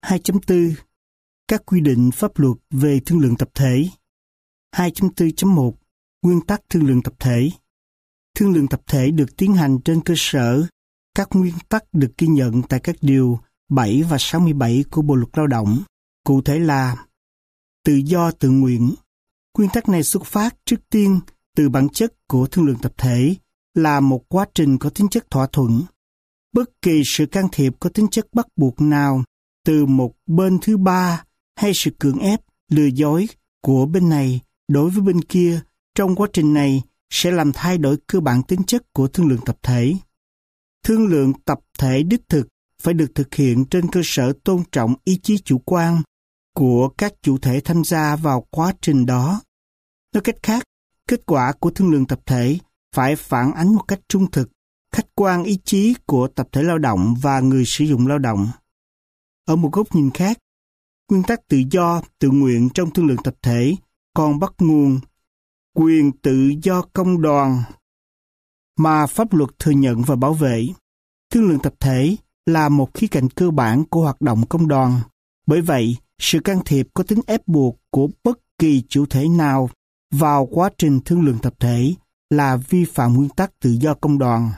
2.4 Các quy định pháp luật về thương lượng tập thể. 2.4.1 Nguyên tắc thương lượng tập thể. Thương lượng tập thể được tiến hành trên cơ sở các nguyên tắc được ghi nhận tại các điều 7 và 67 của Bộ luật Lao động. Cụ thể là tự do tự nguyện. Nguyên tắc này xuất phát trước tiên từ bản chất của thương lượng tập thể là một quá trình có tính chất thỏa thuận. Bất kỳ sự can thiệp có tính chất bắt buộc nào từ một bên thứ ba hay sự cưỡng ép, lừa dối của bên này đối với bên kia trong quá trình này sẽ làm thay đổi cơ bản tính chất của thương lượng tập thể. Thương lượng tập thể đích thực phải được thực hiện trên cơ sở tôn trọng ý chí chủ quan của các chủ thể tham gia vào quá trình đó. Nói cách khác, kết quả của thương lượng tập thể phải phản ánh một cách trung thực, khách quan ý chí của tập thể lao động và người sử dụng lao động. Ở một góc nhìn khác, nguyên tắc tự do, tự nguyện trong thương lượng tập thể còn bắt nguồn quyền tự do công đoàn mà pháp luật thừa nhận và bảo vệ. Thương lượng tập thể là một khía cạnh cơ bản của hoạt động công đoàn. Bởi vậy, sự can thiệp có tính ép buộc của bất kỳ chủ thể nào vào quá trình thương lượng tập thể là vi phạm nguyên tắc tự do công đoàn.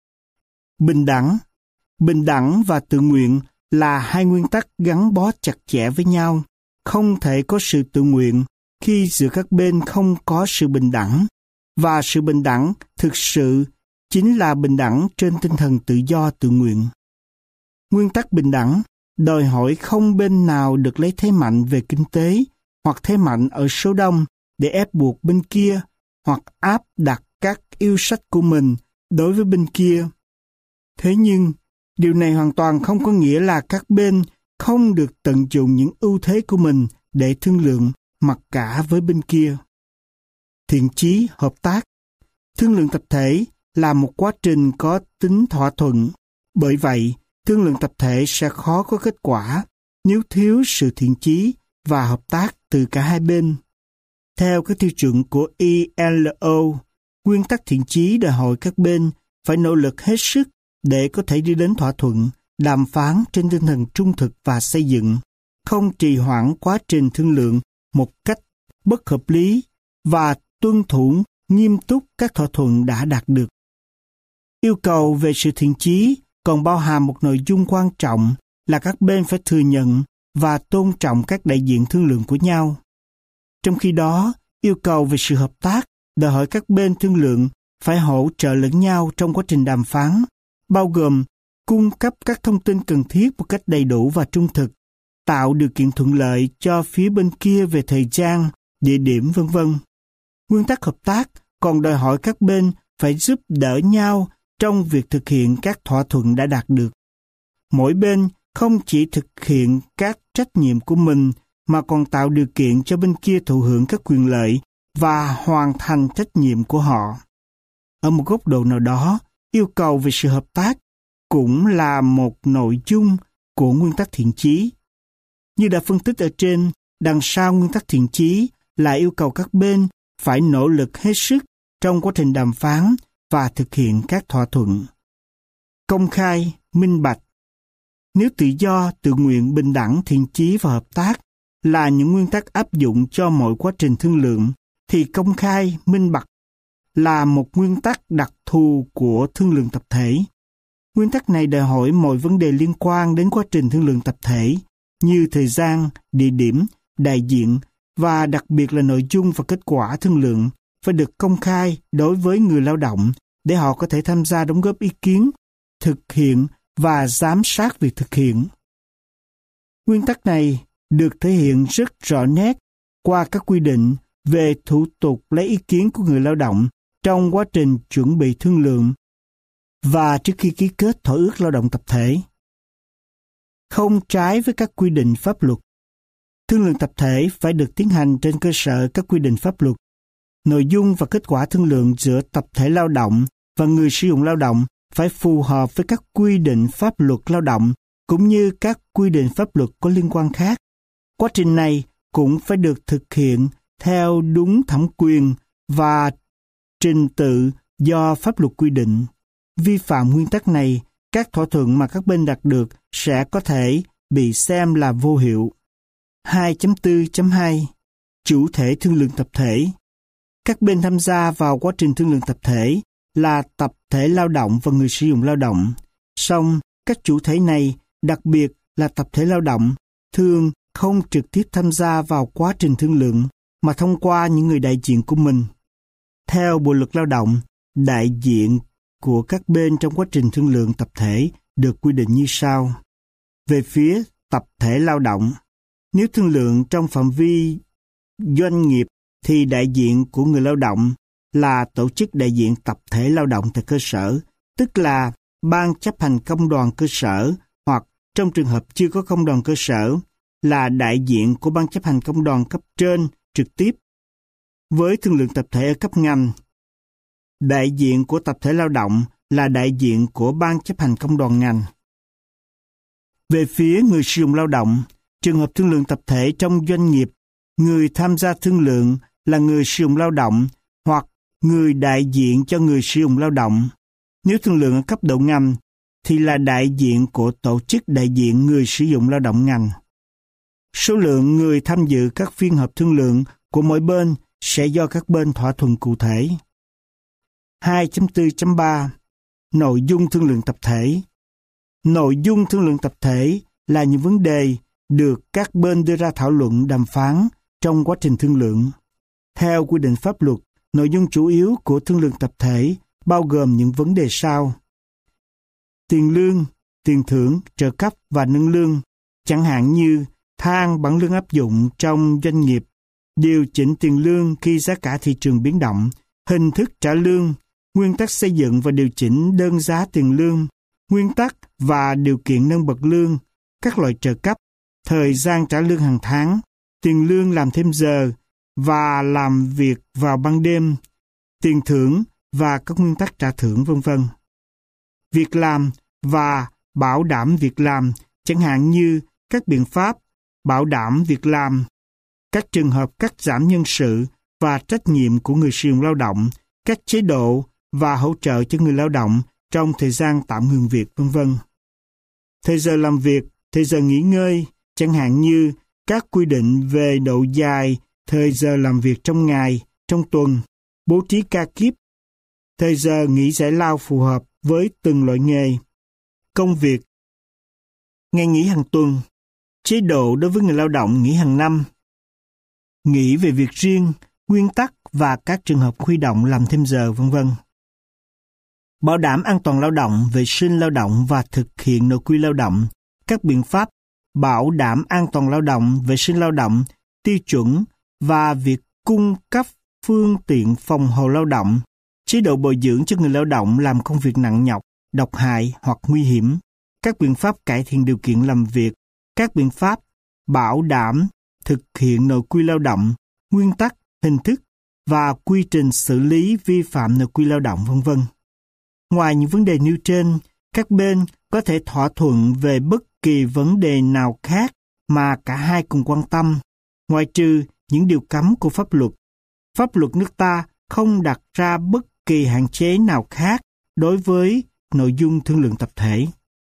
Bình đẳng và tự nguyện là hai nguyên tắc gắn bó chặt chẽ với nhau. Không thể có sự tự nguyện khi giữa các bên không có sự bình đẳng, và sự bình đẳng thực sự chính là bình đẳng trên tinh thần tự do tự nguyện. Nguyên tắc bình đẳng đòi hỏi không bên nào được lấy thế mạnh về kinh tế hoặc thế mạnh ở số đông để ép buộc bên kia hoặc áp đặt các yêu sách của mình đối với bên kia. Thế nhưng, điều này hoàn toàn không có nghĩa là các bên không được tận dụng những ưu thế của mình để thương lượng mặc cả với bên kia. Thiện chí, hợp tác. Thương lượng tập thể là một quá trình có tính thỏa thuận. Bởi vậy, thương lượng tập thể sẽ khó có kết quả nếu thiếu sự thiện chí và hợp tác từ cả hai bên. Theo các tiêu chuẩn của ILO, nguyên tắc thiện chí đòi hỏi các bên phải nỗ lực hết sức để có thể đi đến thỏa thuận, đàm phán trên tinh thần trung thực và xây dựng, không trì hoãn quá trình thương lượng một cách bất hợp lý và tuân thủ nghiêm túc các thỏa thuận đã đạt được. Yêu cầu về sự thiện chí còn bao hàm một nội dung quan trọng là các bên phải thừa nhận và tôn trọng các đại diện thương lượng của nhau. Trong khi đó, yêu cầu về sự hợp tác đòi hỏi các bên thương lượng phải hỗ trợ lẫn nhau trong quá trình đàm phán, bao gồm cung cấp các thông tin cần thiết một cách đầy đủ và trung thực, tạo điều kiện thuận lợi cho phía bên kia về thời gian, địa điểm v.v. Nguyên tắc hợp tác còn đòi hỏi các bên phải giúp đỡ nhau trong việc thực hiện các thỏa thuận đã đạt được. Mỗi bên không chỉ thực hiện các trách nhiệm của mình mà còn tạo điều kiện cho bên kia thụ hưởng các quyền lợi và hoàn thành trách nhiệm của họ. Ở một góc độ nào đó, yêu cầu về sự hợp tác cũng là một nội dung của nguyên tắc thiện chí. Như đã phân tích ở trên, đằng sau nguyên tắc thiện chí là yêu cầu các bên phải nỗ lực hết sức trong quá trình đàm phán và thực hiện các thỏa thuận. Công khai, minh bạch. Nếu tự do, tự nguyện, bình đẳng, thiện chí và hợp tác là những nguyên tắc áp dụng cho mọi quá trình thương lượng, thì công khai, minh bạch là một nguyên tắc đặc thù của thương lượng tập thể. Nguyên tắc này đòi hỏi mọi vấn đề liên quan đến quá trình thương lượng tập thể, như thời gian, địa điểm, đại diện và đặc biệt là nội dung và kết quả thương lượng phải được công khai đối với người lao động để họ có thể tham gia đóng góp ý kiến, thực hiện và giám sát việc thực hiện. Nguyên tắc này được thể hiện rất rõ nét qua các quy định về thủ tục lấy ý kiến của người lao động trong quá trình chuẩn bị thương lượng và trước khi ký kết thỏa ước lao động tập thể. Không trái với các quy định pháp luật. Thương lượng tập thể phải được tiến hành trên cơ sở các quy định pháp luật. Nội dung và kết quả thương lượng giữa tập thể lao động và người sử dụng lao động phải phù hợp với các quy định pháp luật lao động cũng như các quy định pháp luật có liên quan khác. Quá trình này cũng phải được thực hiện theo đúng thẩm quyền và trình tự do pháp luật quy định. Vi phạm nguyên tắc này, các thỏa thuận mà các bên đạt được sẽ có thể bị xem là vô hiệu. 2.4.2 Chủ thể thương lượng tập thể. Các bên tham gia vào quá trình thương lượng tập thể là tập thể lao động và người sử dụng lao động. Song, các chủ thể này, đặc biệt là tập thể lao động, thường không trực tiếp tham gia vào quá trình thương lượng, mà thông qua những người đại diện của mình. Theo Bộ luật Lao động, đại diện của các bên trong quá trình thương lượng tập thể được quy định như sau. Về phía tập thể lao động, nếu thương lượng trong phạm vi doanh nghiệp thì đại diện của người lao động là tổ chức đại diện tập thể lao động tại cơ sở, tức là ban chấp hành công đoàn cơ sở, hoặc trong trường hợp chưa có công đoàn cơ sở là đại diện của ban chấp hành công đoàn cấp trên trực tiếp. Với thương lượng tập thể ở cấp ngành, đại diện của tập thể lao động là đại diện của ban chấp hành công đoàn ngành. Về phía người sử dụng lao động, trường hợp thương lượng tập thể trong doanh nghiệp, người tham gia thương lượng là người sử dụng lao động hoặc người đại diện cho người sử dụng lao động. Nếu thương lượng ở cấp độ ngành, thì là đại diện của tổ chức đại diện người sử dụng lao động ngành. Số lượng người tham dự các phiên họp thương lượng của mỗi bên sẽ do các bên thỏa thuận cụ thể. 2.4.3 Nội dung thương lượng tập thể. Nội dung thương lượng tập thể là những vấn đề được các bên đưa ra thảo luận đàm phán trong quá trình thương lượng. Theo quy định pháp luật, nội dung chủ yếu của thương lượng tập thể bao gồm những vấn đề sau. Tiền lương, tiền thưởng, trợ cấp và nâng lương, chẳng hạn như thang bảng lương áp dụng trong doanh nghiệp, điều chỉnh tiền lương khi giá cả thị trường biến động, hình thức trả lương, nguyên tắc xây dựng và điều chỉnh đơn giá tiền lương, nguyên tắc và điều kiện nâng bậc lương, các loại trợ cấp, thời gian trả lương hàng tháng, tiền lương làm thêm giờ và làm việc vào ban đêm, tiền thưởng và các nguyên tắc trả thưởng v.v. Việc làm và bảo đảm việc làm, chẳng hạn như các biện pháp bảo đảm việc làm, các trường hợp cắt giảm nhân sự và trách nhiệm của người sử dụng lao động, các chế độ và hỗ trợ cho người lao động trong thời gian tạm ngừng việc v.v. Thời giờ làm việc, thời giờ nghỉ ngơi, chẳng hạn như các quy định về độ dài thời giờ làm việc trong ngày, trong tuần, bố trí ca kíp, thời giờ nghỉ giải lao phù hợp với từng loại nghề, công việc, ngày nghỉ hàng tuần, chế độ đối với người lao động nghỉ hàng năm, nghỉ về việc riêng, nguyên tắc và các trường hợp huy động làm thêm giờ v.v. Bảo đảm an toàn lao động, vệ sinh lao động và thực hiện nội quy lao động, các biện pháp bảo đảm an toàn lao động, vệ sinh lao động, tiêu chuẩn và việc cung cấp phương tiện phòng hộ lao động, chế độ bồi dưỡng cho người lao động làm công việc nặng nhọc, độc hại hoặc nguy hiểm, các biện pháp cải thiện điều kiện làm việc, các biện pháp bảo đảm thực hiện nội quy lao động, nguyên tắc, hình thức và quy trình xử lý vi phạm nội quy lao động v.v. Ngoài những vấn đề nêu trên, các bên có thể thỏa thuận về bất kỳ vấn đề nào khác mà cả hai cùng quan tâm, ngoại trừ những điều cấm của pháp luật. Pháp luật nước ta không đặt ra bất kỳ hạn chế nào khác đối với nội dung thương lượng tập thể.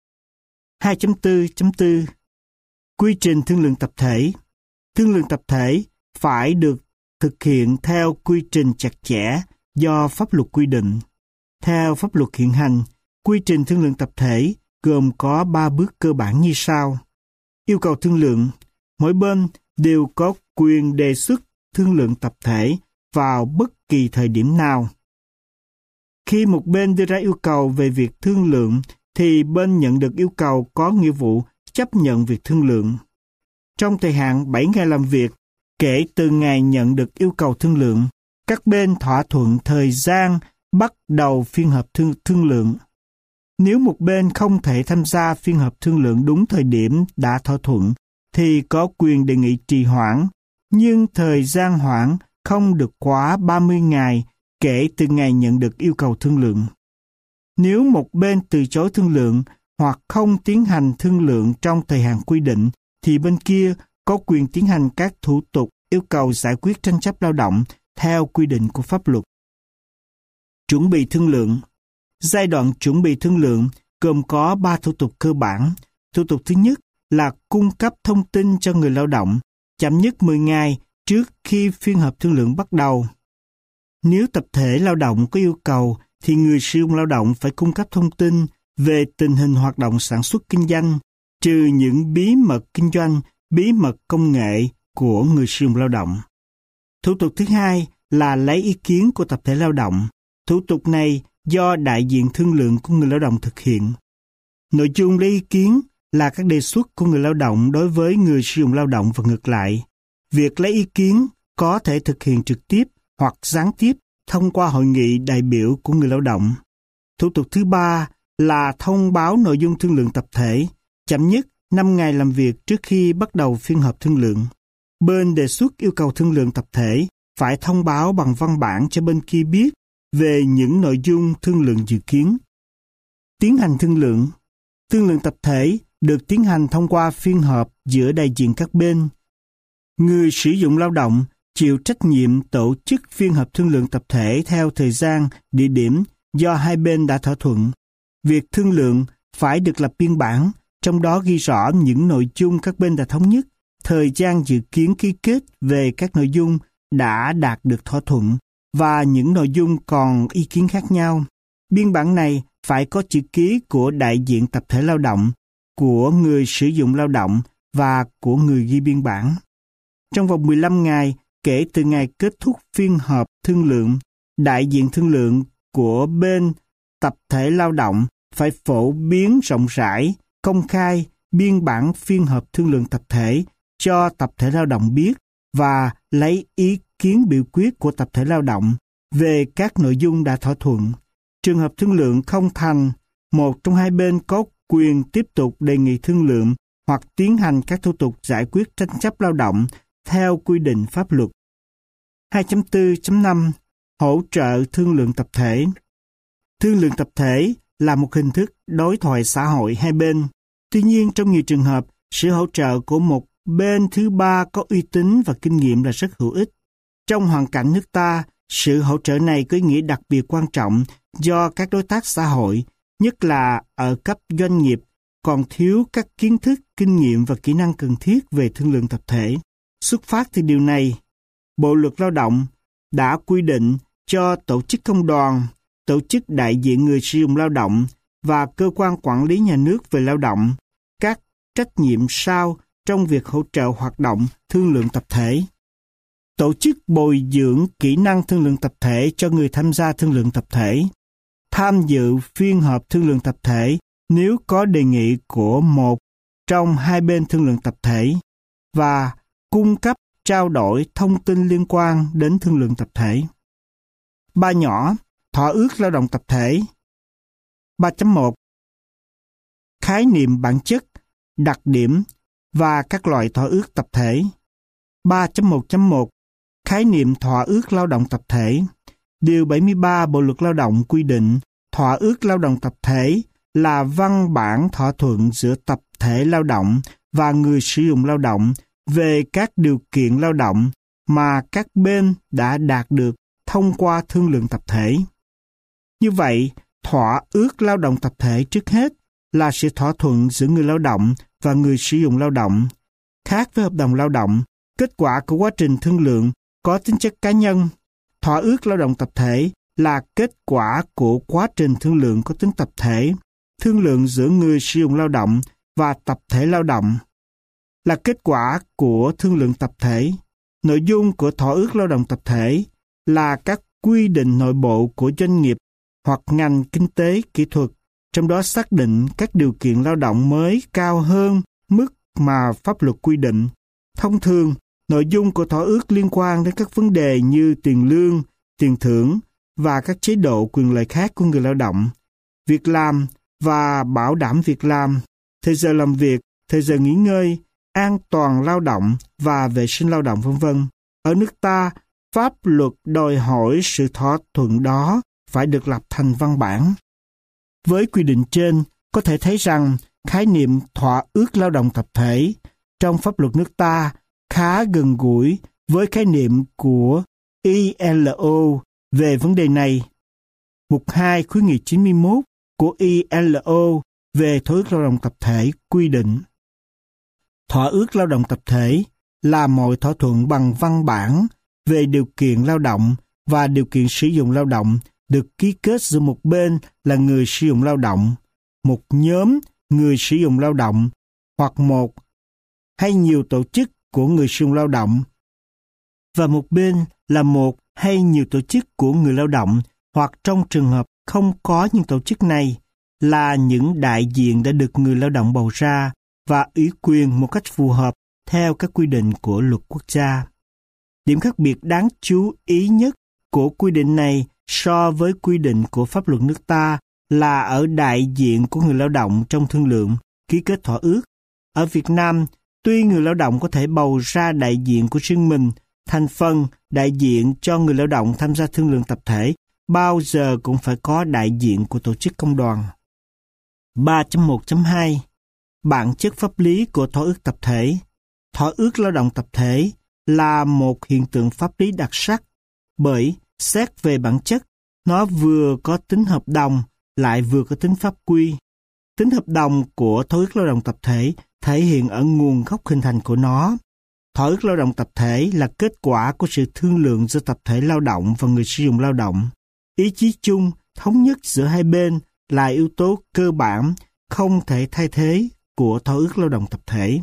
2.4.4 Quy trình thương lượng tập thể. Thương lượng tập thể phải được thực hiện theo quy trình chặt chẽ do pháp luật quy định. Theo pháp luật hiện hành, quy trình thương lượng tập thể gồm có 3 bước cơ bản như sau. Yêu cầu thương lượng. Mỗi bên đều có quyền đề xuất thương lượng tập thể vào bất kỳ thời điểm nào. Khi một bên đưa ra yêu cầu về việc thương lượng, thì bên nhận được yêu cầu có nghĩa vụ chấp nhận việc thương lượng. Trong thời hạn 7 ngày làm việc, kể từ ngày nhận được yêu cầu thương lượng, các bên thỏa thuận thời gian bắt đầu phiên họp thương lượng. Nếu một bên không thể tham gia phiên họp thương lượng đúng thời điểm đã thỏa thuận, thì có quyền đề nghị trì hoãn, nhưng thời gian hoãn không được quá 30 ngày kể từ ngày nhận được yêu cầu thương lượng. Nếu một bên từ chối thương lượng hoặc không tiến hành thương lượng trong thời hạn quy định, thì bên kia có quyền tiến hành các thủ tục yêu cầu giải quyết tranh chấp lao động theo quy định của pháp luật. Chuẩn bị thương lượng. Giai đoạn chuẩn bị thương lượng gồm có 3 thủ tục cơ bản. Thủ tục thứ nhất là cung cấp thông tin cho người lao động chậm nhất 10 ngày trước khi phiên họp thương lượng bắt đầu. Nếu tập thể lao động có yêu cầu, thì người sử dụng lao động phải cung cấp thông tin về tình hình hoạt động sản xuất kinh doanh, trừ những bí mật kinh doanh, bí mật công nghệ của người sử dụng lao động. Thủ tục thứ hai là lấy ý kiến của tập thể lao động. Thủ tục này do đại diện thương lượng của người lao động thực hiện. Nội dung lấy ý kiến là các đề xuất của người lao động đối với người sử dụng lao động và ngược lại. Việc lấy ý kiến có thể thực hiện trực tiếp hoặc gián tiếp thông qua hội nghị đại biểu của người lao động. Thủ tục thứ ba là thông báo nội dung thương lượng tập thể, chậm nhất 5 ngày làm việc trước khi bắt đầu phiên họp thương lượng. Bên đề xuất yêu cầu thương lượng tập thể phải thông báo bằng văn bản cho bên kia biết về những nội dung thương lượng dự kiến. Tiến hành thương lượng. Thương lượng tập thể được tiến hành thông qua phiên họp giữa đại diện các bên. Người sử dụng lao động chịu trách nhiệm tổ chức phiên họp thương lượng tập thể theo thời gian, địa điểm do hai bên đã thỏa thuận. Việc thương lượng phải được lập biên bản, trong đó ghi rõ những nội dung các bên đã thống nhất, thời gian dự kiến ký kết về các nội dung đã đạt được thỏa thuận và những nội dung còn ý kiến khác nhau. Biên bản này phải có chữ ký của đại diện tập thể lao động, của người sử dụng lao động và của người ghi biên bản. Trong vòng 15 ngày kể từ ngày kết thúc phiên họp thương lượng, đại diện thương lượng của bên tập thể lao động phải phổ biến rộng rãi, công khai biên bản phiên họp thương lượng tập thể cho tập thể lao động biết và lấy ý kiến biểu quyết của tập thể lao động về các nội dung đã thỏa thuận. Trường hợp thương lượng không thành, một trong hai bên có quyền tiếp tục đề nghị thương lượng hoặc tiến hành các thủ tục giải quyết tranh chấp lao động theo quy định pháp luật. 2.4.5 Hỗ trợ thương lượng tập thể. Thương lượng tập thể là một hình thức đối thoại xã hội hai bên. Tuy nhiên, trong nhiều trường hợp, sự hỗ trợ của một bên thứ ba có uy tín và kinh nghiệm là rất hữu ích. Trong hoàn cảnh nước ta, sự hỗ trợ này có ý nghĩa đặc biệt quan trọng do các đối tác xã hội, nhất là ở cấp doanh nghiệp, còn thiếu các kiến thức, kinh nghiệm và kỹ năng cần thiết về thương lượng tập thể. Xuất phát từ điều này, Bộ luật Lao động đã quy định cho tổ chức công đoàn, tổ chức đại diện người sử dụng lao động và cơ quan quản lý nhà nước về lao động các trách nhiệm sau trong việc hỗ trợ hoạt động thương lượng tập thể. Tổ chức bồi dưỡng kỹ năng thương lượng tập thể cho người tham gia thương lượng tập thể. Tham dự phiên họp thương lượng tập thể nếu có đề nghị của một trong hai bên thương lượng tập thể và cung cấp trao đổi thông tin liên quan đến thương lượng tập thể. 3 nhỏ, thỏa ước lao động tập thể. 3.1 Khái niệm bản chất, đặc điểm và các loại thỏa ước tập thể. 3.1.1 Khái niệm thỏa ước lao động tập thể. Điều 73 Bộ luật Lao động quy định thỏa ước lao động tập thể là văn bản thỏa thuận giữa tập thể lao động và người sử dụng lao động về các điều kiện lao động mà các bên đã đạt được thông qua thương lượng tập thể. Như vậy, thỏa ước lao động tập thể trước hết là sự thỏa thuận giữa người lao động và người sử dụng lao động. Khác với hợp đồng lao động, kết quả của quá trình thương lượng có tính chất cá nhân. Thỏa ước lao động tập thể là kết quả của quá trình thương lượng có tính tập thể, thương lượng giữa người sử dụng lao động và tập thể lao động. Là kết quả của thương lượng tập thể. Nội dung của thỏa ước lao động tập thể là các quy định nội bộ của doanh nghiệp hoặc ngành kinh tế kỹ thuật, trong đó xác định các điều kiện lao động mới cao hơn mức mà pháp luật quy định. Thông thường, nội dung của thỏa ước liên quan đến các vấn đề như tiền lương, tiền thưởng và các chế độ quyền lợi khác của người lao động, việc làm và bảo đảm việc làm, thời giờ làm việc, thời giờ nghỉ ngơi, an toàn lao động và vệ sinh lao động v.v. Ở nước ta, pháp luật đòi hỏi sự thỏa thuận đó phải được lập thành văn bản. Với quy định trên, có thể thấy rằng khái niệm thỏa ước lao động tập thể trong pháp luật nước ta khá gần gũi với khái niệm của ILO về vấn đề này. Mục 2 khuyến nghị 91 của ILO về thỏa ước lao động tập thể quy định Thỏa ước lao động tập thể là mọi thỏa thuận bằng văn bản về điều kiện lao động và điều kiện sử dụng lao động được ký kết giữa một bên là người sử dụng lao động, một nhóm người sử dụng lao động hoặc một hay nhiều tổ chức của người sử dụng lao động, và một bên là một hay nhiều tổ chức của người lao động, hoặc trong trường hợp không có những tổ chức này là những đại diện đã được người lao động bầu ra và ủy quyền một cách phù hợp theo các quy định của luật quốc gia. Điểm khác biệt đáng chú ý nhất của quy định này so với quy định của pháp luật nước ta là ở đại diện của người lao động trong thương lượng, ký kết thỏa ước. Ở Việt Nam, tuy người lao động có thể bầu ra đại diện của riêng mình, thành phần đại diện cho người lao động tham gia thương lượng tập thể bao giờ cũng phải có đại diện của tổ chức công đoàn. 3.1.2 Bản chất pháp lý của thỏa ước tập thể. Thỏa ước lao động tập thể là một hiện tượng pháp lý đặc sắc, bởi xét về bản chất, nó vừa có tính hợp đồng lại vừa có tính pháp quy. Tính hợp đồng của thỏa ước lao động tập thể thể hiện ở nguồn gốc hình thành của nó. Thỏa ước lao động tập thể là kết quả của sự thương lượng giữa tập thể lao động và người sử dụng lao động. Ý chí chung, thống nhất giữa hai bên là yếu tố cơ bản, không thể thay thế của thỏa ước lao động tập thể.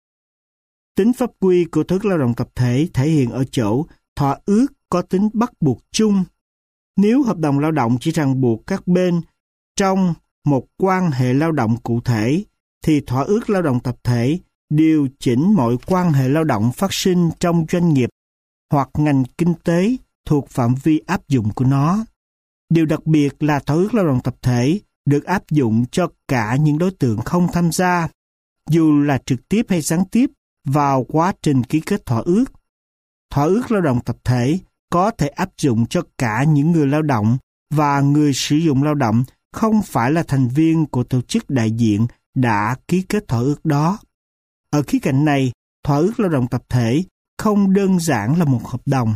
Tính pháp quy của thỏa ước lao động tập thể thể hiện ở chỗ thỏa ước có tính bắt buộc chung. Nếu hợp đồng lao động chỉ ràng buộc các bên trong một quan hệ lao động cụ thể, thì thỏa ước lao động tập thể điều chỉnh mọi quan hệ lao động phát sinh trong doanh nghiệp hoặc ngành kinh tế thuộc phạm vi áp dụng của nó. Điều đặc biệt là thỏa ước lao động tập thể được áp dụng cho cả những đối tượng không tham gia, dù là trực tiếp hay gián tiếp, vào quá trình ký kết thỏa ước. Thỏa ước lao động tập thể có thể áp dụng cho cả những người lao động và người sử dụng lao động không phải là thành viên của tổ chức đại diện đã ký kết thỏa ước đó. Ở khía cạnh này, thỏa ước lao động tập thể không đơn giản là một hợp đồng.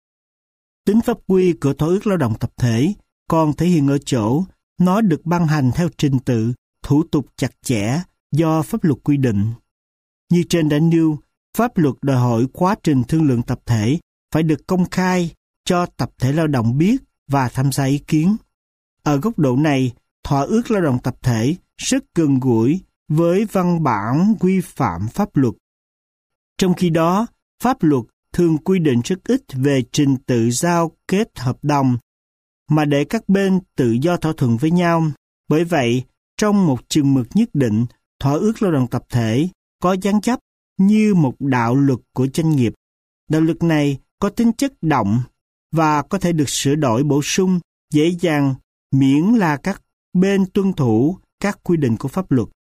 Tính pháp quy của thỏa ước lao động tập thể còn thể hiện ở chỗ nó được ban hành theo trình tự, thủ tục chặt chẽ do pháp luật quy định. Như trên đã nêu, pháp luật đòi hỏi quá trình thương lượng tập thể phải được công khai cho tập thể lao động biết và tham gia ý kiến. Ở góc độ này, thỏa ước lao động tập thể rất gần gũi với văn bản quy phạm pháp luật. Trong khi đó, pháp luật thường quy định rất ít về trình tự giao kết hợp đồng, mà để các bên tự do thỏa thuận với nhau. Bởi vậy, trong một chừng mực nhất định, thỏa ước lao động tập thể có dáng dấp như một đạo luật của doanh nghiệp. Đạo luật này có tính chất động và có thể được sửa đổi bổ sung dễ dàng miễn là các bên tuân thủ các quy định của pháp luật.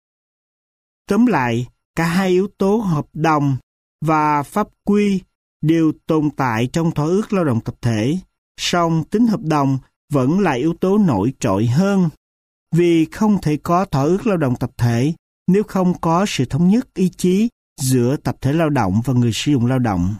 Tóm lại, cả hai yếu tố hợp đồng và pháp quy đều tồn tại trong thỏa ước lao động tập thể, song tính hợp đồng vẫn là yếu tố nổi trội hơn, vì không thể có thỏa ước lao động tập thể nếu không có sự thống nhất ý chí giữa tập thể lao động và người sử dụng lao động.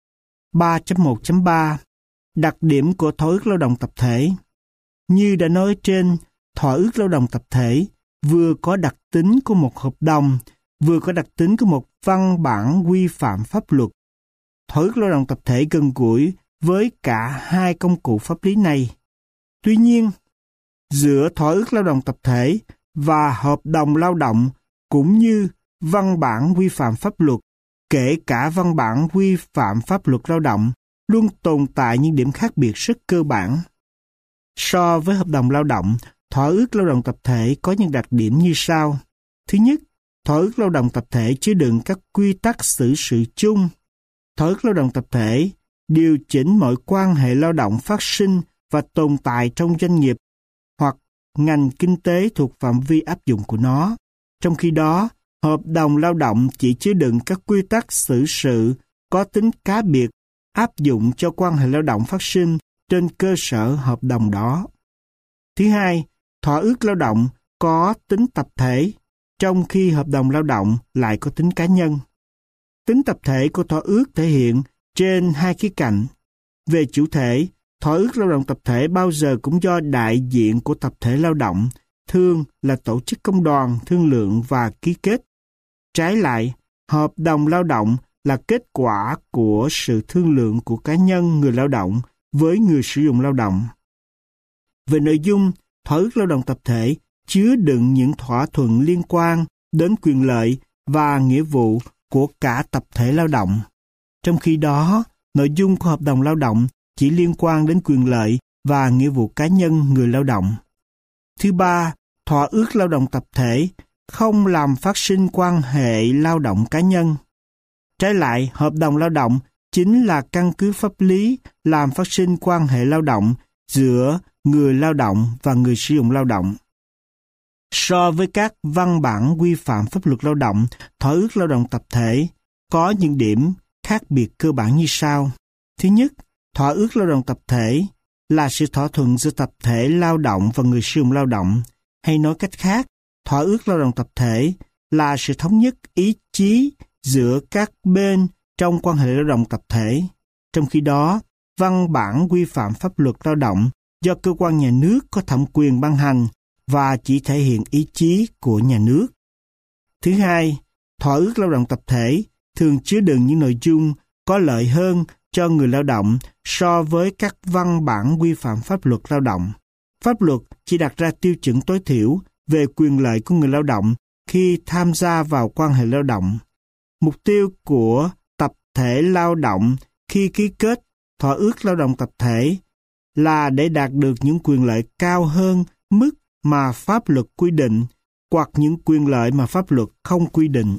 3.1.3 Đặc điểm của thỏa ước lao động tập thể. Như đã nói trên, thỏa ước lao động tập thể vừa có đặc tính của một hợp đồng, vừa có đặc tính của một văn bản quy phạm pháp luật. Thỏa ước lao động tập thể gần gũi với cả hai công cụ pháp lý này. Tuy nhiên, giữa thỏa ước lao động tập thể và hợp đồng lao động cũng như văn bản quy phạm pháp luật, kể cả văn bản quy phạm pháp luật lao động, luôn tồn tại những điểm khác biệt rất cơ bản. So với hợp đồng lao động, thỏa ước lao động tập thể có những đặc điểm như sau. Thứ nhất, thỏa ước lao động tập thể chứa đựng các quy tắc xử sự chung. Thỏa ước lao động tập thể điều chỉnh mọi quan hệ lao động phát sinh và tồn tại trong doanh nghiệp hoặc ngành kinh tế thuộc phạm vi áp dụng của nó. Trong khi đó, hợp đồng lao động chỉ chứa đựng các quy tắc xử sự có tính cá biệt áp dụng cho quan hệ lao động phát sinh trên cơ sở hợp đồng đó. Thứ hai, thỏa ước lao động có tính tập thể, trong khi hợp đồng lao động lại có tính cá nhân. Tính tập thể của thỏa ước thể hiện trên hai khía cạnh. Về chủ thể, thỏa ước lao động tập thể bao giờ cũng do đại diện của tập thể lao động, thường là tổ chức công đoàn, thương lượng và ký kết. Trái lại, Hợp đồng lao động là kết quả của sự thương lượng của cá nhân người lao động với người sử dụng lao động. Về nội dung, thỏa ước lao động tập thể chứa đựng những thỏa thuận liên quan đến quyền lợi và nghĩa vụ của cả tập thể lao động. Trong khi đó, nội dung của hợp đồng lao động chỉ liên quan đến quyền lợi và nghĩa vụ cá nhân người lao động. Thứ ba, thỏa ước lao động tập thể không làm phát sinh quan hệ lao động cá nhân. Trái lại, hợp đồng lao động chính là căn cứ pháp lý làm phát sinh quan hệ lao động giữa người lao động và người sử dụng lao động. So với các văn bản quy phạm pháp luật lao động, thỏa ước lao động tập thể có những điểm khác biệt cơ bản như sau. Thứ nhất, thỏa ước lao động tập thể là sự thỏa thuận giữa tập thể lao động và người sử dụng lao động. Hay nói cách khác, thỏa ước lao động tập thể là sự thống nhất ý chí giữa các bên trong quan hệ lao động tập thể. Trong khi đó, văn bản quy phạm pháp luật lao động do cơ quan nhà nước có thẩm quyền ban hành và chỉ thể hiện ý chí của nhà nước. Thứ hai, thỏa ước lao động tập thể thường chứa đựng những nội dung có lợi hơn cho người lao động so với các văn bản quy phạm pháp luật lao động. Pháp luật chỉ đặt ra tiêu chuẩn tối thiểu về quyền lợi của người lao động khi tham gia vào quan hệ lao động. Mục tiêu của tập thể lao động khi ký kết thỏa ước lao động tập thể là để đạt được những quyền lợi cao hơn mức mà pháp luật quy định hoặc những quyền lợi mà pháp luật không quy định.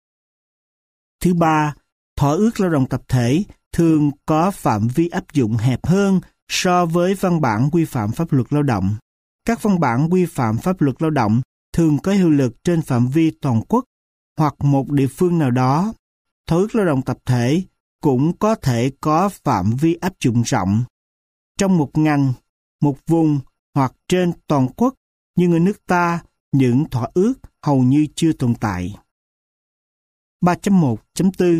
Thứ ba, thỏa ước lao động tập thể thường có phạm vi áp dụng hẹp hơn so với văn bản quy phạm pháp luật lao động. Các văn bản quy phạm pháp luật lao động thường có hiệu lực trên phạm vi toàn quốc hoặc một địa phương nào đó. Thỏa ước lao động tập thể cũng có thể có phạm vi áp dụng rộng trong một ngành, một vùng hoặc trên toàn quốc, nhưng ở nước ta, những thỏa ước hầu như chưa tồn tại. 3.1.4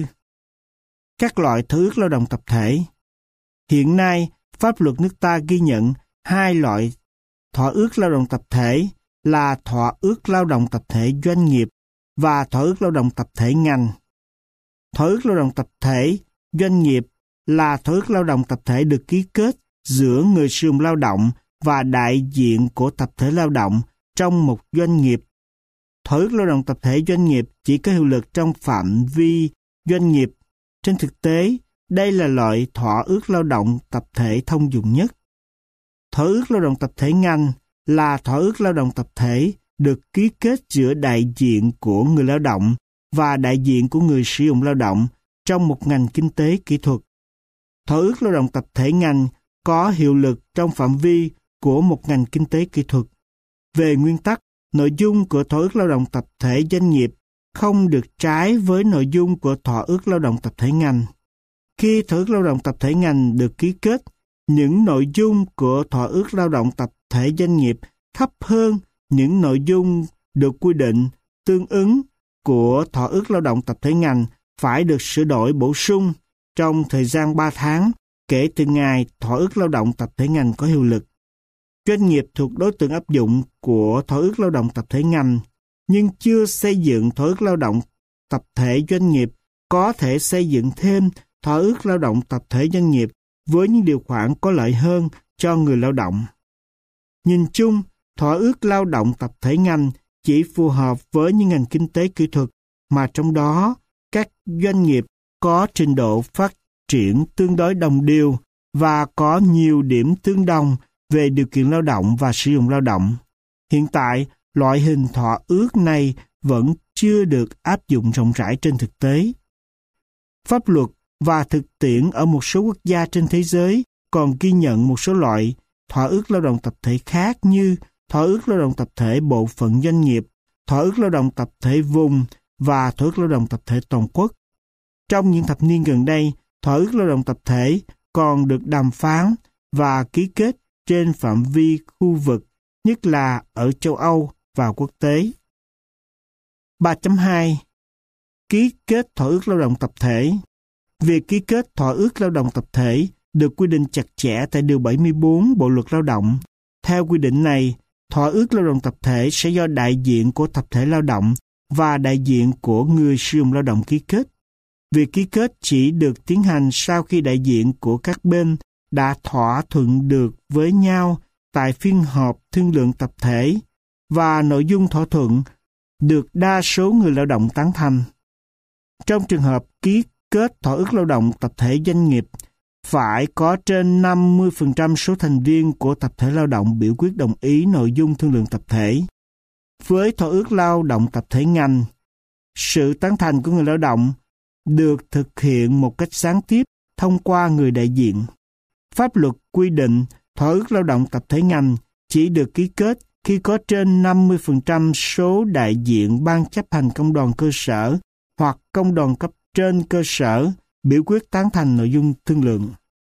Các loại thỏa ước lao động tập thể. Hiện nay, pháp luật nước ta ghi nhận hai loại thỏa ước lao động tập thể là thỏa ước lao động tập thể doanh nghiệp và thỏa ước lao động tập thể ngành. Thỏa ước lao động tập thể doanh nghiệp là thỏa ước lao động tập thể được ký kết giữa người sử dụng lao động và đại diện của tập thể lao động trong một doanh nghiệp. Thỏa ước lao động tập thể doanh nghiệp chỉ có hiệu lực trong phạm vi doanh nghiệp. Trên thực tế, đây là loại thỏa ước lao động tập thể thông dụng nhất. Thỏa ước lao động tập thể ngành là thỏa ước lao động tập thể được ký kết giữa đại diện của người lao động và đại diện của người sử dụng lao động trong một ngành kinh tế kỹ thuật. Thỏa ước lao động tập thể ngành có hiệu lực trong phạm vi của một ngành kinh tế kỹ thuật. Về nguyên tắc, nội dung của thỏa ước lao động tập thể doanh nghiệp không được trái với nội dung của thỏa ước lao động tập thể ngành. Khi thỏa ước lao động tập thể ngành được ký kết, những nội dung của thỏa ước lao động tập thể doanh nghiệp thấp hơn những nội dung được quy định tương ứng của thỏa ước lao động tập thể ngành phải được sửa đổi bổ sung trong thời gian 3 tháng kể từ ngày thỏa ước lao động tập thể ngành có hiệu lực. Doanh nghiệp thuộc đối tượng áp dụng của thỏa ước lao động tập thể ngành nhưng chưa xây dựng thỏa ước lao động tập thể doanh nghiệp có thể xây dựng thêm thỏa ước lao động tập thể doanh nghiệp với những điều khoản có lợi hơn cho người lao động. Nhìn chung, thỏa ước lao động tập thể ngành chỉ phù hợp với những ngành kinh tế kỹ thuật mà trong đó các doanh nghiệp có trình độ phát triển tương đối đồng đều và có nhiều điểm tương đồng về điều kiện lao động và sử dụng lao động. Hiện tại, loại hình thỏa ước này vẫn chưa được áp dụng rộng rãi trên thực tế. Pháp luật và thực tiễn ở một số quốc gia trên thế giới còn ghi nhận một số loại thỏa ước lao động tập thể khác như thỏa ước lao động tập thể bộ phận doanh nghiệp, thỏa ước lao động tập thể vùng và thỏa ước lao động tập thể toàn quốc. Trong những thập niên gần đây, thỏa ước lao động tập thể còn được đàm phán và ký kết trên phạm vi khu vực, nhất là ở châu Âu và quốc tế. 3.2 Ký kết thỏa ước lao động tập thể. Việc ký kết thỏa ước lao động tập thể được quy định chặt chẽ tại Điều 74 Bộ Luật Lao động. Theo quy định này, thỏa ước lao động tập thể sẽ do đại diện của tập thể lao động và đại diện của người sử dụng lao động ký kết. Việc ký kết chỉ được tiến hành sau khi đại diện của các bên đã thỏa thuận được với nhau tại phiên họp thương lượng tập thể và nội dung thỏa thuận được đa số người lao động tán thành. Trong trường hợp ký kết thỏa ước lao động tập thể doanh nghiệp, phải có trên 50% số thành viên của tập thể lao động biểu quyết đồng ý nội dung thương lượng tập thể. Với thỏa ước lao động tập thể ngành, sự tán thành của người lao động được thực hiện một cách gián tiếp thông qua người đại diện. Pháp luật quy định thỏa ước lao động tập thể ngành chỉ được ký kết khi có trên 50% số đại diện ban chấp hành công đoàn cơ sở hoặc công đoàn cấp trên cơ sở biểu quyết tán thành nội dung thương lượng.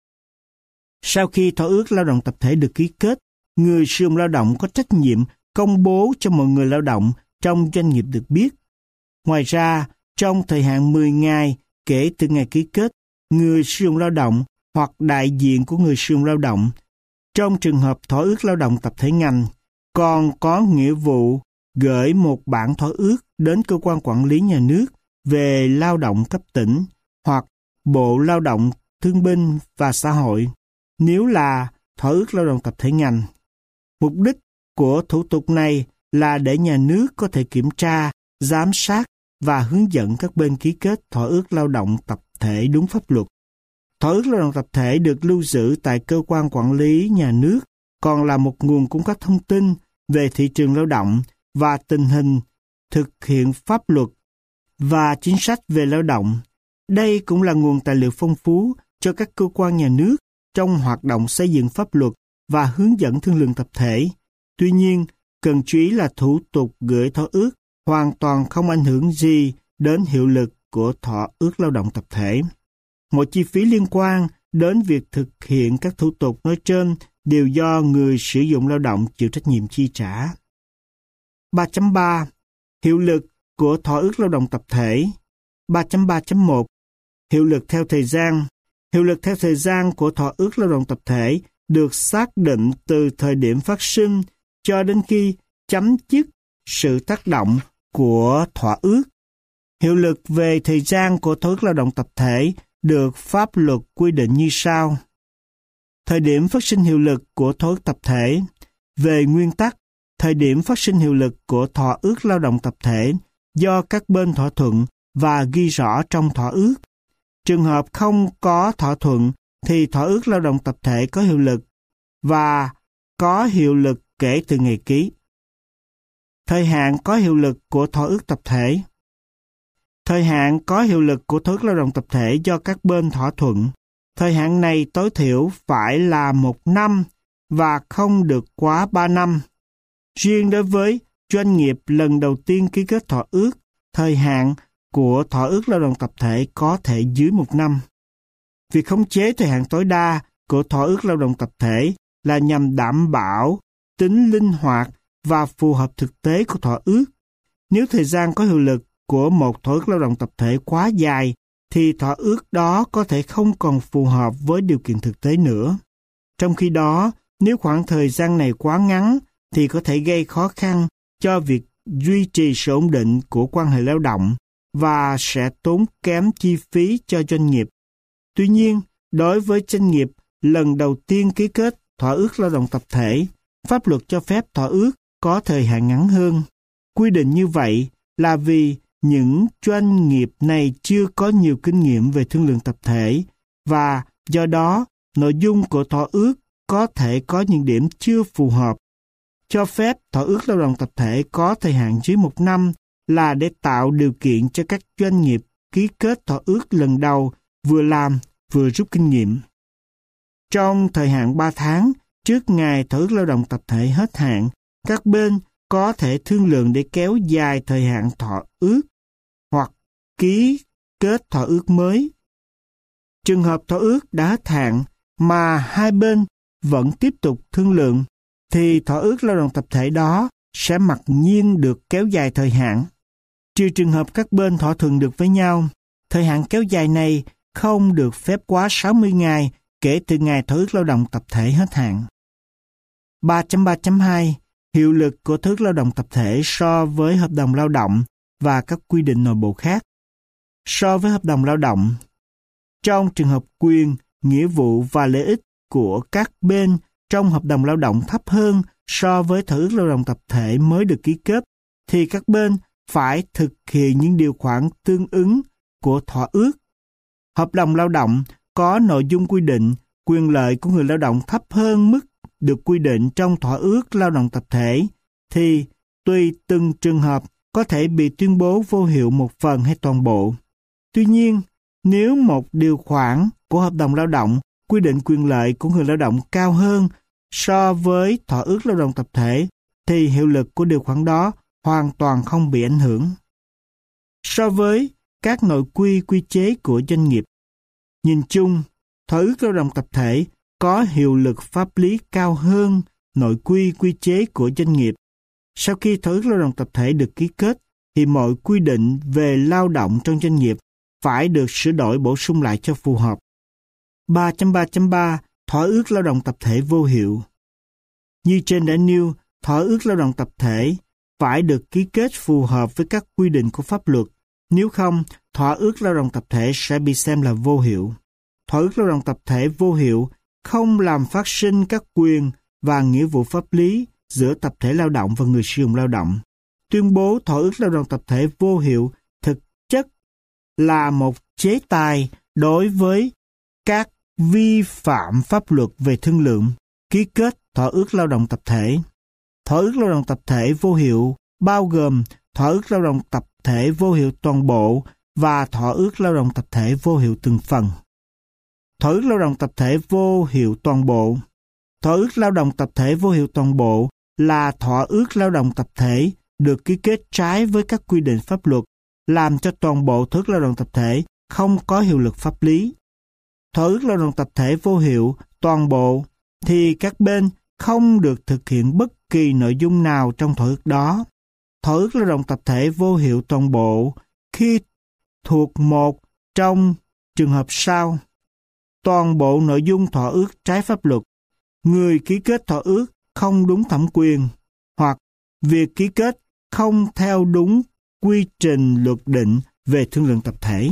Sau khi thỏa ước lao động tập thể được ký kết, người sử dụng lao động có trách nhiệm công bố cho mọi người lao động trong doanh nghiệp được biết. Ngoài ra, trong thời hạn 10 ngày kể từ ngày ký kết, người sử dụng lao động hoặc đại diện của người sử dụng lao động, trong trường hợp thỏa ước lao động tập thể ngành, còn có nghĩa vụ gửi một bản thỏa ước đến cơ quan quản lý nhà nước về lao động cấp tỉnh hoặc Bộ Lao động Thương binh và Xã hội nếu là thỏa ước lao động tập thể ngành. Mục đích của thủ tục này là để nhà nước có thể kiểm tra, giám sát và hướng dẫn các bên ký kết thỏa ước lao động tập thể đúng pháp luật. Thỏa ước lao động tập thể được lưu giữ tại cơ quan quản lý nhà nước, còn là một nguồn cung cấp thông tin về thị trường lao động và tình hình thực hiện pháp luật và chính sách về lao động. Đây cũng là nguồn tài liệu phong phú cho các cơ quan nhà nước trong hoạt động xây dựng pháp luật và hướng dẫn thương lượng tập thể. Tuy nhiên, cần chú ý là thủ tục gửi thỏa ước hoàn toàn không ảnh hưởng gì đến hiệu lực của thỏa ước lao động tập thể. Mọi chi phí liên quan đến việc thực hiện các thủ tục nói trên đều do người sử dụng lao động chịu trách nhiệm chi trả. 3.3. Hiệu lực của thỏa ước lao động tập thể. 3.3.1. Hiệu lực theo thời gian. Hiệu lực theo thời gian của thỏa ước lao động tập thể được xác định từ thời điểm phát sinh cho đến khi chấm dứt sự tác động của thỏa ước. Hiệu lực về thời gian của thỏa ước lao động tập thể được pháp luật quy định như sau. Thời điểm phát sinh hiệu lực của thỏa ước tập thể. Về nguyên tắc, thời điểm phát sinh hiệu lực của thỏa ước lao động tập thể do các bên thỏa thuận và ghi rõ trong thỏa ước. Trường hợp không có thỏa thuận thì thỏa ước lao động tập thể có hiệu lực và có hiệu lực kể từ ngày ký. Thời hạn có hiệu lực của thỏa ước tập thể. Thời hạn có hiệu lực của thỏa ước lao động tập thể do các bên thỏa thuận. Thời hạn này tối thiểu phải là 1 năm và không được quá 3 năm. Riêng đối với doanh nghiệp lần đầu tiên ký kết thỏa ước, thời hạn của thỏa ước lao động tập thể có thể dưới 1 năm. Việc khống chế thời hạn tối đa của thỏa ước lao động tập thể là nhằm đảm bảo tính linh hoạt và phù hợp thực tế của thỏa ước. Nếu thời gian có hiệu lực của một thỏa ước lao động tập thể quá dài, thì thỏa ước đó có thể không còn phù hợp với điều kiện thực tế nữa. Trong khi đó, nếu khoảng thời gian này quá ngắn, thì có thể gây khó khăn cho việc duy trì sự ổn định của quan hệ lao động và sẽ tốn kém chi phí cho doanh nghiệp. Tuy nhiên, đối với doanh nghiệp lần đầu tiên ký kết thỏa ước lao động tập thể, pháp luật cho phép thỏa ước có thời hạn ngắn hơn. Quy định như vậy là vì những doanh nghiệp này chưa có nhiều kinh nghiệm về thương lượng tập thể và do đó nội dung của thỏa ước có thể có những điểm chưa phù hợp. Cho phép thỏa ước lao động tập thể có thời hạn dưới 1 năm là để tạo điều kiện cho các doanh nghiệp ký kết thỏa ước lần đầu vừa làm vừa rút kinh nghiệm. Trong thời hạn 3 tháng trước ngày thỏa ước lao động tập thể hết hạn, các bên có thể thương lượng để kéo dài thời hạn thỏa ước hoặc ký kết thỏa ước mới. Trường hợp thỏa ước đã hết hạn mà hai bên vẫn tiếp tục thương lượng, thì thỏa ước lao động tập thể đó sẽ mặc nhiên được kéo dài thời hạn. Trừ trường hợp các bên thỏa thuận được với nhau, thời hạn kéo dài này không được phép quá 60 ngày kể từ ngày thỏa ước lao động tập thể hết hạn. 3.3.2 Hiệu lực của thỏa ước lao động tập thể so với hợp đồng lao động và các quy định nội bộ khác. So với hợp đồng lao động, trong trường hợp quyền, nghĩa vụ và lợi ích của các bên trong hợp đồng lao động thấp hơn so với thỏa ước lao động tập thể mới được ký kết, thì các bên phải thực hiện những điều khoản tương ứng của thỏa ước. Hợp đồng lao động có nội dung quy định quyền lợi của người lao động thấp hơn mức được quy định trong thỏa ước lao động tập thể, thì tùy từng trường hợp có thể bị tuyên bố vô hiệu một phần hay toàn bộ. Tuy nhiên, nếu một điều khoản của hợp đồng lao động quy định quyền lợi của người lao động cao hơn so với thỏa ước lao động tập thể, thì hiệu lực của điều khoản đó hoàn toàn không bị ảnh hưởng. So với các nội quy quy chế của doanh nghiệp, nhìn chung, thỏa ước lao động tập thể có hiệu lực pháp lý cao hơn nội quy quy chế của doanh nghiệp. Sau khi thỏa ước lao động tập thể được ký kết, thì mọi quy định về lao động trong doanh nghiệp phải được sửa đổi bổ sung lại cho phù hợp. 3.3.3 Thỏa ước lao động tập thể vô hiệu. Như trên đã nêu, thỏa ước lao động tập thể phải được ký kết phù hợp với các quy định của pháp luật. Nếu không, thỏa ước lao động tập thể sẽ bị xem là vô hiệu. Thỏa ước lao động tập thể vô hiệu không làm phát sinh các quyền và nghĩa vụ pháp lý giữa tập thể lao động và người sử dụng lao động. Tuyên bố thỏa ước lao động tập thể vô hiệu thực chất là một chế tài đối với các vi phạm pháp luật về thương lượng, ký kết thỏa ước lao động tập thể. Thỏa ước lao động tập thể vô hiệu bao gồm thỏa ước lao động tập thể vô hiệu toàn bộ và thỏa ước lao động tập thể vô hiệu từng phần. Thỏa ước lao động tập thể vô hiệu toàn bộ. Thỏa ước lao động tập thể vô hiệu toàn bộ là thỏa ước lao động tập thể được ký kết trái với các quy định pháp luật, làm cho toàn bộ thỏa ước lao động tập thể không có hiệu lực pháp lý. Thỏa ước lao động tập thể vô hiệu toàn bộ thì các bên không được thực hiện bất kỳ nội dung nào trong thỏa ước đó. Thỏa ước lao động tập thể vô hiệu toàn bộ khi thuộc một trong trường hợp sau: toàn bộ nội dung thỏa ước trái pháp luật, người ký kết thỏa ước không đúng thẩm quyền, hoặc việc ký kết không theo đúng quy trình luật định về thương lượng tập thể.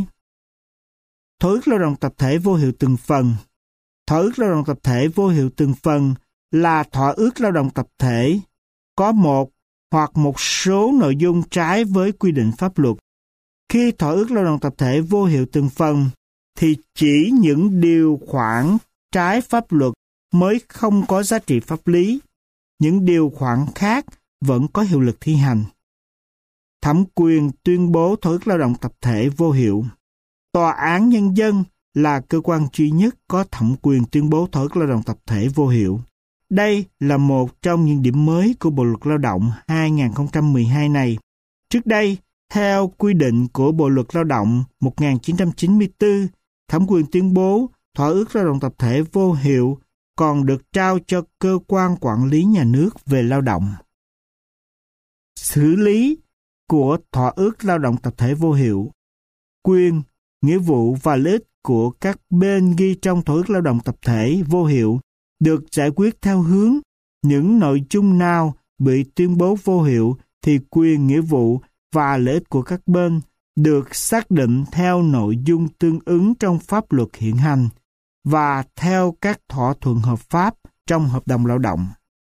Thỏa ước lao động tập thể vô hiệu từng phần. Thỏa ước lao động tập thể vô hiệu từng phần là thỏa ước lao động tập thể có một hoặc một số nội dung trái với quy định pháp luật. Khi thỏa ước lao động tập thể vô hiệu từng phần, thì chỉ những điều khoản trái pháp luật mới không có giá trị pháp lý. Những điều khoản khác vẫn có hiệu lực thi hành. Thẩm quyền tuyên bố thỏa ước lao động tập thể vô hiệu. Tòa án Nhân dân là cơ quan duy nhất có thẩm quyền tuyên bố thỏa ước lao động tập thể vô hiệu. Đây là một trong những điểm mới của Bộ Luật Lao động 2012 này. Trước đây, theo quy định của Bộ Luật Lao động 1994, thẩm quyền tuyên bố thỏa ước lao động tập thể vô hiệu còn được trao cho cơ quan quản lý nhà nước về lao động. Xử lý của thỏa ước lao động tập thể vô hiệu. Quyền, nghĩa vụ và lợi ích của các bên ghi trong thỏa ước lao động tập thể vô hiệu được giải quyết theo hướng những nội dung nào bị tuyên bố vô hiệu thì quyền, nghĩa vụ và lợi ích của các bên được xác định theo nội dung tương ứng trong pháp luật hiện hành và theo các thỏa thuận hợp pháp trong hợp đồng lao động.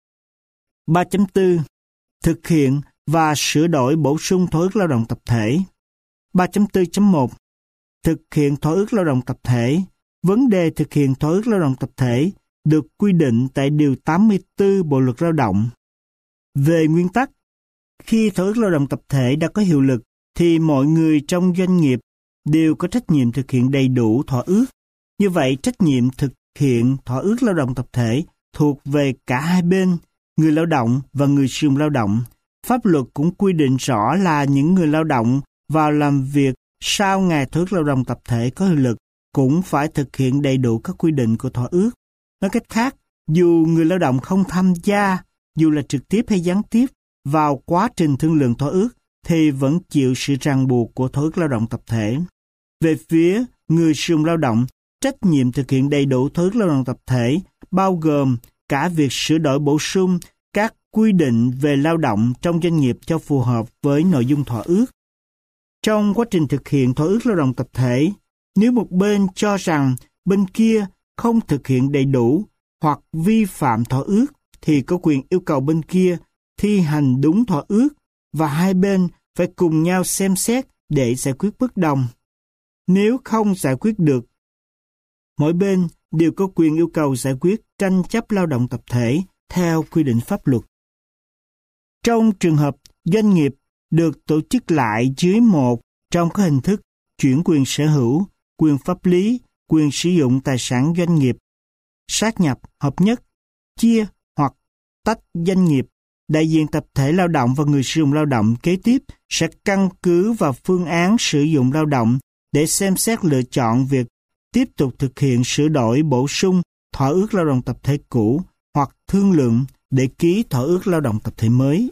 3.4 Thực hiện và sửa đổi bổ sung thỏa ước lao động tập thể. 3.4.1 Thực hiện thỏa ước lao động tập thể. Vấn đề thực hiện thỏa ước lao động tập thể được quy định tại Điều 84 Bộ Luật Lao động. Về nguyên tắc, khi thỏa ước lao động tập thể đã có hiệu lực, thì mọi người trong doanh nghiệp đều có trách nhiệm thực hiện đầy đủ thỏa ước. Như vậy, trách nhiệm thực hiện thỏa ước lao động tập thể thuộc về cả hai bên, người lao động và người sử dụng lao động. Pháp luật cũng quy định rõ là những người lao động vào làm việc sau ngày thỏa ước lao động tập thể có hiệu lực cũng phải thực hiện đầy đủ các quy định của thỏa ước. Nói cách khác, dù người lao động không tham gia, dù là trực tiếp hay gián tiếp, vào quá trình thương lượng thỏa ước, thì vẫn chịu sự ràng buộc của thỏa ước lao động tập thể. Về phía người sử dụng lao động, trách nhiệm thực hiện đầy đủ thỏa ước lao động tập thể bao gồm cả việc sửa đổi bổ sung các quy định về lao động trong doanh nghiệp cho phù hợp với nội dung thỏa ước. Trong quá trình thực hiện thỏa ước lao động tập thể, nếu một bên cho rằng bên kia không thực hiện đầy đủ hoặc vi phạm thỏa ước, thì có quyền yêu cầu bên kia thi hành đúng thỏa ước và hai bên phải cùng nhau xem xét để giải quyết bất đồng. Nếu không giải quyết được, mỗi bên đều có quyền yêu cầu giải quyết tranh chấp lao động tập thể theo quy định pháp luật. Trong trường hợp doanh nghiệp được tổ chức lại dưới một trong các hình thức chuyển quyền sở hữu, quyền pháp lý, quyền sử dụng tài sản doanh nghiệp, sát nhập, hợp nhất, chia hoặc tách doanh nghiệp, đại diện tập thể lao động và người sử dụng lao động kế tiếp sẽ căn cứ vào phương án sử dụng lao động để xem xét lựa chọn việc tiếp tục thực hiện sửa đổi bổ sung thỏa ước lao động tập thể cũ hoặc thương lượng để ký thỏa ước lao động tập thể mới.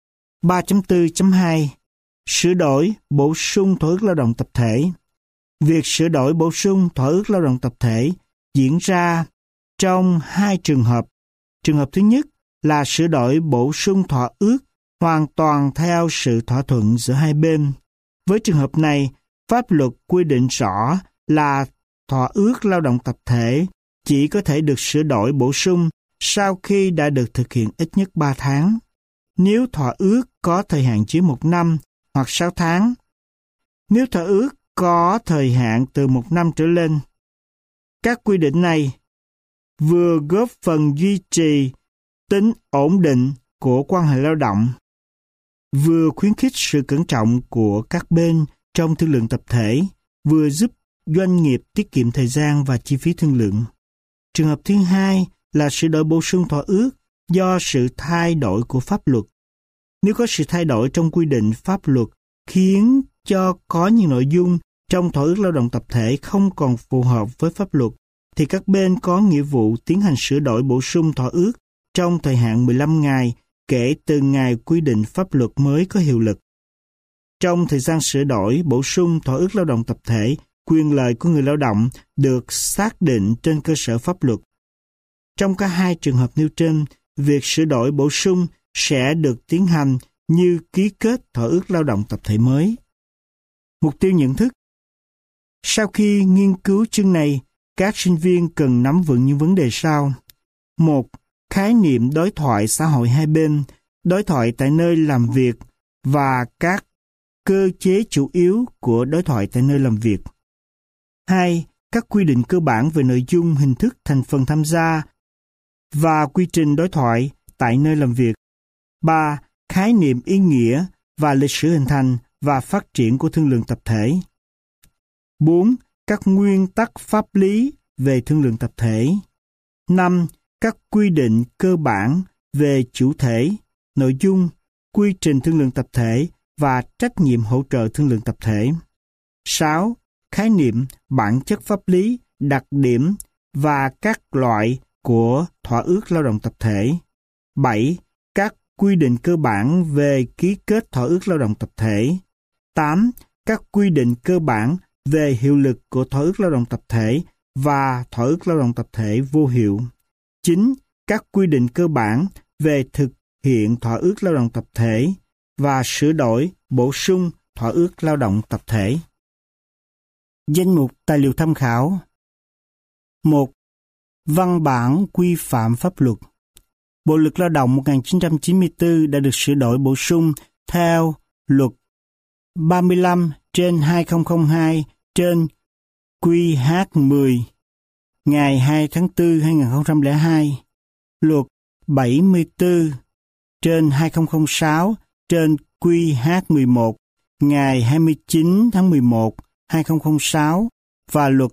3.4.2 Sửa đổi, bổ sung thỏa ước lao động tập thể. Việc sửa đổi bổ sung thỏa ước lao động tập thể diễn ra trong hai trường hợp. Trường hợp thứ nhất là sửa đổi bổ sung thỏa ước hoàn toàn theo sự thỏa thuận giữa hai bên. Với trường hợp này, pháp luật quy định rõ là thỏa ước lao động tập thể chỉ có thể được sửa đổi bổ sung sau khi đã được thực hiện ít nhất 3 tháng. Nếu thỏa ước có thời hạn dưới 1 năm hoặc 6 tháng. Nếu thỏa ước có thời hạn từ 1 năm trở lên. Các quy định này vừa góp phần duy trì tính ổn định của quan hệ lao động, vừa khuyến khích sự cẩn trọng của các bên trong thương lượng tập thể, vừa giúp doanh nghiệp tiết kiệm thời gian và chi phí thương lượng. Trường hợp thứ hai là sửa đổi bổ sung thỏa ước do sự thay đổi của pháp luật. Nếu có sự thay đổi trong quy định pháp luật khiến cho có những nội dung trong thỏa ước lao động tập thể không còn phù hợp với pháp luật, thì các bên có nghĩa vụ tiến hành sửa đổi bổ sung thỏa ước trong thời hạn 15 ngày kể từ ngày quy định pháp luật mới có hiệu lực. Trong thời gian sửa đổi bổ sung thỏa ước lao động tập thể, quyền lợi của người lao động được xác định trên cơ sở pháp luật. Trong cả hai trường hợp nêu trên, việc sửa đổi bổ sung sẽ được tiến hành như ký kết thỏa ước lao động tập thể mới. Mục tiêu nhận thức. Sau khi nghiên cứu chương này, các sinh viên cần nắm vững những vấn đề sau. 1. Khái niệm đối thoại xã hội hai bên, đối thoại tại nơi làm việc và các cơ chế chủ yếu của đối thoại tại nơi làm việc. 2. Các quy định cơ bản về nội dung, hình thức, thành phần tham gia và quy trình đối thoại tại nơi làm việc. 3. Khái niệm ý nghĩa và lịch sử hình thành và phát triển của thương lượng tập thể. 4. Các nguyên tắc pháp lý về thương lượng tập thể. 5. Các quy định cơ bản về chủ thể, nội dung, quy trình thương lượng tập thể và trách nhiệm hỗ trợ thương lượng tập thể. 6. Khái niệm, bản chất pháp lý, đặc điểm và các loại của thỏa ước lao động tập thể. 7. Các quy định cơ bản về ký kết thỏa ước lao động tập thể. 8. Các quy định cơ bản về hiệu lực của thỏa ước lao động tập thể và thỏa ước lao động tập thể vô hiệu. 9. Các quy định cơ bản về thực hiện thỏa ước lao động tập thể và sửa đổi, bổ sung thỏa ước lao động tập thể. Danh mục tài liệu tham khảo. 1. Văn bản quy phạm pháp luật. Bộ luật lao động 1994 đã được sửa đổi bổ sung theo luật 35/2002/QH10 ngày 2 tháng 4 2002, luật 74/2006/QH11 ngày 29 tháng 11 2006 và luật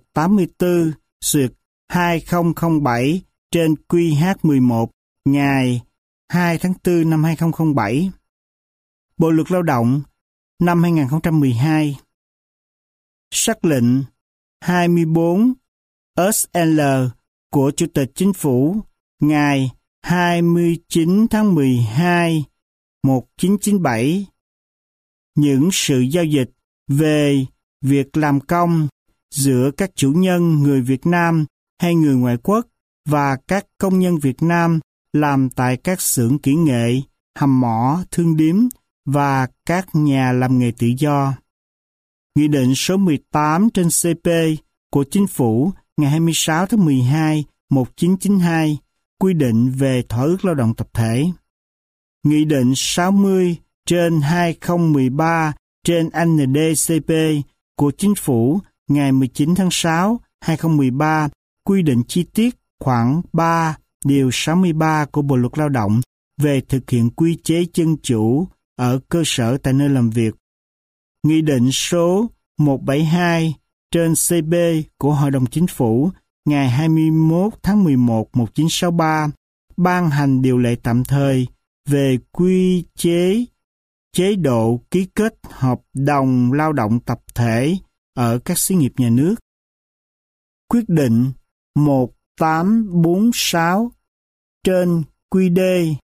84/2007/QH11 ngày 2 tháng 4 năm 2007. Bộ luật lao động năm 2012. Sắc lệnh 24 SL của Chủ tịch Chính phủ ngày 29 tháng 12 1997. Những sự giao dịch về việc làm công giữa các chủ nhân người Việt Nam hay người ngoại quốc và các công nhân Việt Nam làm tại các xưởng kỹ nghệ, hầm mỏ, thương điếm và các nhà làm nghề tự do. Nghị định số 18 trên CP của Chính phủ ngày 26 tháng 12 1992 quy định về thỏa ước lao động tập thể. Nghị định 60 trên 2013 trên NDCP của Chính phủ ngày 19 tháng 6 2013 quy định chi tiết khoản 3 điều 63 của Bộ luật Lao động về thực hiện quy chế dân chủ ở cơ sở tại nơi làm việc. Nghị định số 172 trên CB của Hội đồng Chính phủ ngày 21 tháng 11 1963 ban hành điều lệ tạm thời về quy chế chế độ ký kết hợp đồng lao động tập thể ở các xí nghiệp nhà nước. Quyết định 1846 trên QD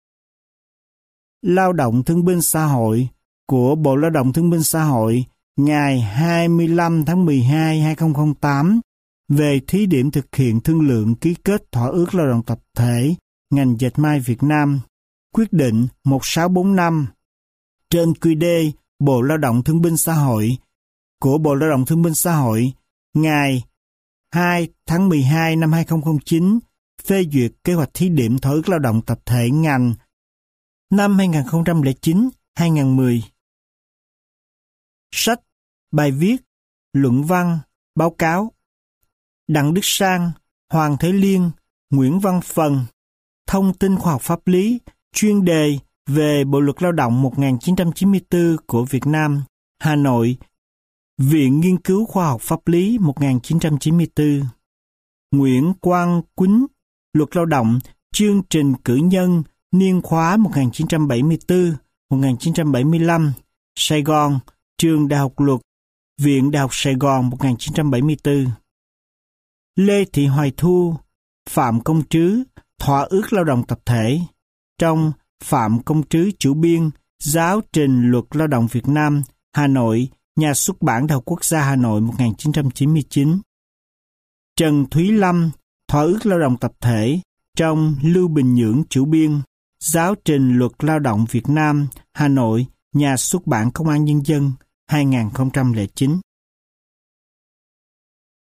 Lao động Thương binh Xã hội của Bộ Lao động Thương binh Xã hội ngày 25 tháng 12 2008 về thí điểm thực hiện thương lượng ký kết thỏa ước lao động tập thể ngành dệt may Việt Nam. Quyết định 1645 trên QD Bộ Lao động Thương binh Xã hội của Bộ Lao động Thương binh Xã hội ngày 2 tháng 12 năm 2009 phê duyệt kế hoạch thí điểm thỏa ước lao động tập thể ngành năm 2009-2010. Sách, bài viết, luận văn, báo cáo. Đặng Đức Sang, Hoàng Thế Liên, Nguyễn Văn Phần. Thông tin khoa học pháp lý, chuyên đề về Bộ luật Lao động 1994 của Việt Nam, Hà Nội, Viện Nghiên cứu Khoa học Pháp lý 1994. Nguyễn Quang Quýnh, Luật Lao động, chương trình cử nhân, niên khóa 1974-1975, Sài Gòn, Trường Đại học Luật, Viện Đại học Sài Gòn 1974. Lê Thị Hoài Thu, Phạm Công Trứ, Thỏa ước lao động tập thể, trong Phạm Công Trứ chủ biên, Giáo trình Luật Lao động Việt Nam, Hà Nội, Nhà xuất bản Đại học Quốc gia Hà Nội 1999. Trần Thúy Lâm, Thỏa ước lao động tập thể, trong Lưu Bình Nhưỡng chủ biên, Giáo trình Luật Lao động Việt Nam, Hà Nội, Nhà xuất bản Công an Nhân dân 2009.